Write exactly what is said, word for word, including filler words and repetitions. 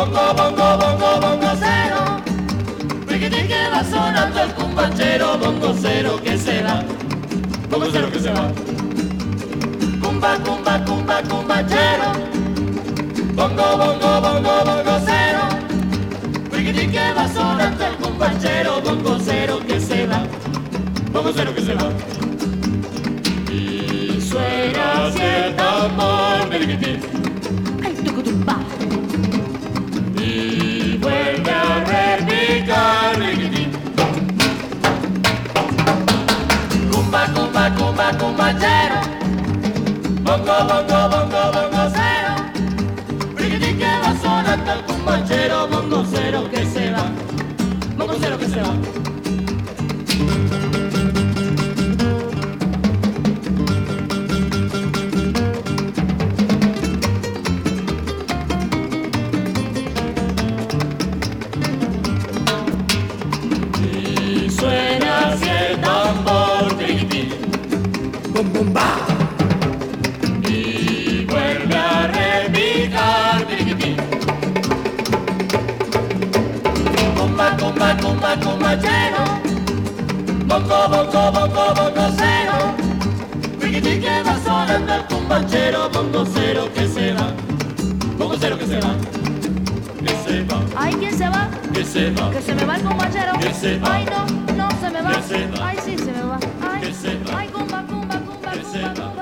bongo, bongo, bongo, bongo cero. Riquitín que va sonando el cumbachero, bongo cero que se va, bongo cero que se va. Cumba, cumba, cumba, cumbachero, bongo, bongo, bongo, bongo cero. Riquitín que va sonando el cumbachero, bongo cero que se va, bongo cero que se va. Y suena así el tambor, riquitín. Ay, tucutumba. Y vuelve a repicar, riquitín. Cumba, cumba, cumba, cumbachero, bongo, bongo, bongo, bongo cero. Riquitín que va sonando el cumbachero, bongo cero que se va, bongo cero que se va. Y suena así el tambor, riquitín. Bum bum ba. Y vuelve a repicar, riquitín. Cumba, cumba, cumba, cumbachero, bongo, bongo, bongo, bongo cero. Riquitín que va sonando el cumbachero, bongo cero que se va, bongo cero que se va, que se va, Ay, ¿quién se va? que se va, Que se me va el compañero. Que se va. Ay, no, no se me va. Que se va. Ay, sí se me va. Ay, Que se va. ay, cumba, cumba, cumba, Que se cumba, va. cumba.